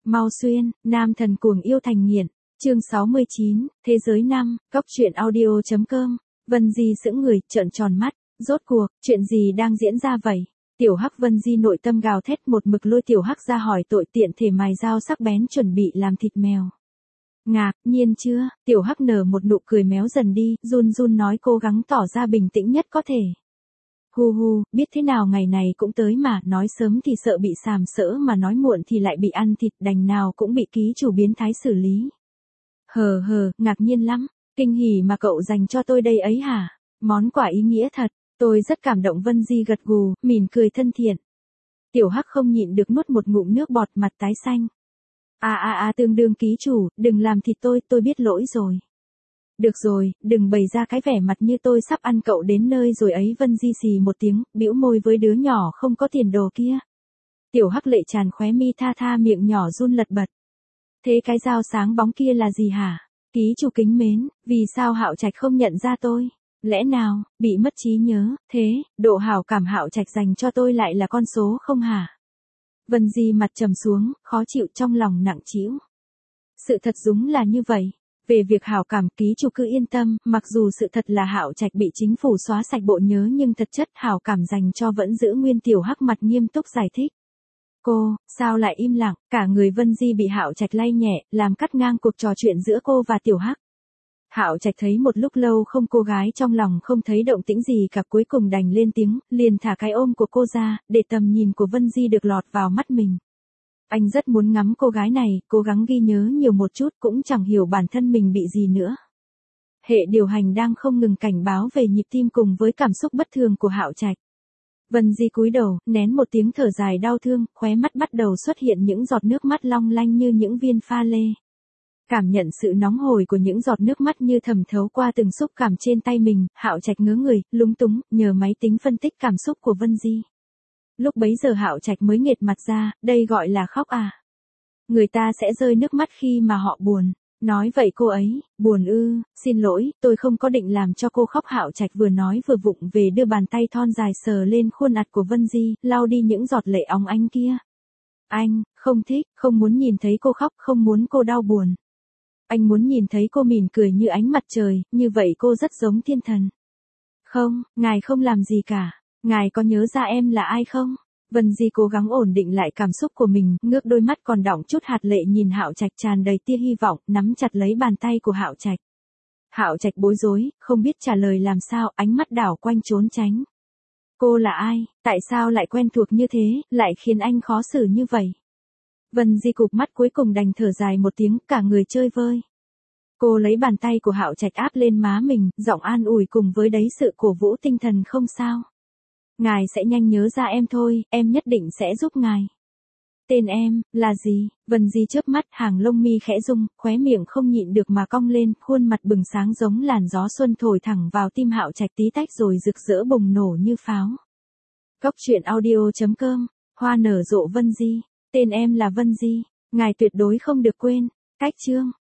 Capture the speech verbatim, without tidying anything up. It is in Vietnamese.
Mau xuyên, nam thần cuồng yêu thành nghiện. Chương sáu mươi chín, Thế giới năm, Cóc truyện audio chấm com. Vân Di sững người, trợn tròn mắt, rốt cuộc, chuyện gì đang diễn ra vậy? Tiểu Hắc Vân Di nội tâm gào thét, một mực lôi Tiểu Hắc ra hỏi tội, tiện thể mài dao sắc bén chuẩn bị làm thịt mèo. Ngạc nhiên chưa? Tiểu Hắc nở một nụ cười méo dần đi, run run nói, cố gắng tỏ ra bình tĩnh nhất có thể. Hu hu, biết thế nào ngày này cũng tới mà, nói sớm thì sợ bị sàm sỡ mà nói muộn thì lại bị ăn thịt, đành nào cũng bị ký chủ biến thái xử lý. Hờ hờ, ngạc nhiên lắm, kinh hỉ mà cậu dành cho tôi đây ấy hả? Món quà ý nghĩa thật, tôi rất cảm động. Vân Di gật gù, mỉm cười thân thiện. Tiểu Hắc không nhịn được nuốt một ngụm nước bọt, mặt tái xanh. À à à, tương đương ký chủ, đừng làm thịt tôi, tôi biết lỗi rồi. Được rồi, đừng bày ra cái vẻ mặt như tôi sắp ăn cậu đến nơi rồi ấy. Vân Di xì một tiếng, bĩu môi với đứa nhỏ không có tiền đồ kia. Tiểu Hắc lệ tràn khóe mi, tha tha miệng nhỏ run lật bật. Thế cái dao sáng bóng kia là gì hả? Ký chủ kính mến, vì sao Hạo Trạch không nhận ra tôi? Lẽ nào, bị mất trí nhớ, thế, độ hảo cảm Hạo Trạch dành cho tôi lại là con số không hả? Vân Di mặt trầm xuống, khó chịu, trong lòng nặng trĩu. Sự thật đúng là như vậy. Về việc hảo cảm, ký chủ cứ yên tâm, mặc dù sự thật là Hạo Trạch bị chính phủ xóa sạch bộ nhớ nhưng thật chất hảo cảm dành cho vẫn giữ nguyên. Tiểu Hắc mặt nghiêm túc giải thích. Cô, sao lại im lặng? Cả người Vân Di bị Hạo Trạch lay nhẹ, làm cắt ngang cuộc trò chuyện giữa cô và Tiểu Hắc. Hạo Trạch thấy một lúc lâu không, cô gái trong lòng không thấy động tĩnh gì cả, cuối cùng đành lên tiếng, liền thả cái ôm của cô ra, để tầm nhìn của Vân Di được lọt vào mắt mình. Anh rất muốn ngắm cô gái này, cố gắng ghi nhớ nhiều một chút, cũng chẳng hiểu bản thân mình bị gì nữa. Hệ điều hành đang không ngừng cảnh báo về nhịp tim cùng với cảm xúc bất thường của Hạo Trạch. Vân Di cúi đầu, nén một tiếng thở dài đau thương, khóe mắt bắt đầu xuất hiện những giọt nước mắt long lanh như những viên pha lê. Cảm nhận sự nóng hổi của những giọt nước mắt như thẩm thấu qua từng xúc cảm trên tay mình, Hạo Trạch ngớ người, lúng túng, nhờ máy tính phân tích cảm xúc của Vân Di. Lúc bấy giờ Hạo Trạch mới nghệt mặt ra, đây gọi là khóc à? Người ta sẽ rơi nước mắt khi mà họ buồn. Nói vậy cô ấy, buồn ư? Xin lỗi, tôi không có định làm cho cô khóc. Hạo Trạch vừa nói vừa vụng về đưa bàn tay thon dài sờ lên khuôn mặt của Vân Di, lau đi những giọt lệ óng ánh kia. Anh, không thích, không muốn nhìn thấy cô khóc, không muốn cô đau buồn. Anh muốn nhìn thấy cô mỉm cười như ánh mặt trời, như vậy cô rất giống thiên thần. Không, ngài không làm gì cả. Ngài có nhớ ra em là ai không? Vân Di cố gắng ổn định lại cảm xúc của mình, ngước đôi mắt còn đọng chút hạt lệ nhìn Hạo Trạch tràn đầy tia hy vọng, nắm chặt lấy bàn tay của Hạo Trạch. Hạo Trạch bối rối, không biết trả lời làm sao, ánh mắt đảo quanh trốn tránh. Cô là ai? Tại sao lại quen thuộc như thế, lại khiến anh khó xử như vậy? Vân Di cụp mắt, cuối cùng đành thở dài một tiếng, cả người chơi vơi. Cô lấy bàn tay của Hạo Trạch áp lên má mình, giọng an ủi cùng với đấy sự cổ vũ tinh thần. Không sao. Ngài sẽ nhanh nhớ ra em thôi, em nhất định sẽ giúp ngài. Tên em, là gì? Vân Di chớp mắt, hàng lông mi khẽ rung, khóe miệng không nhịn được mà cong lên, khuôn mặt bừng sáng giống làn gió xuân thổi thẳng vào tim Hạo Trạch, tí tách rồi rực rỡ bùng nổ như pháo. Cóc truyện audio chấm com, hoa nở rộ Vân Di. Tên em là Vân Di, ngài tuyệt đối không được quên. Cách chương.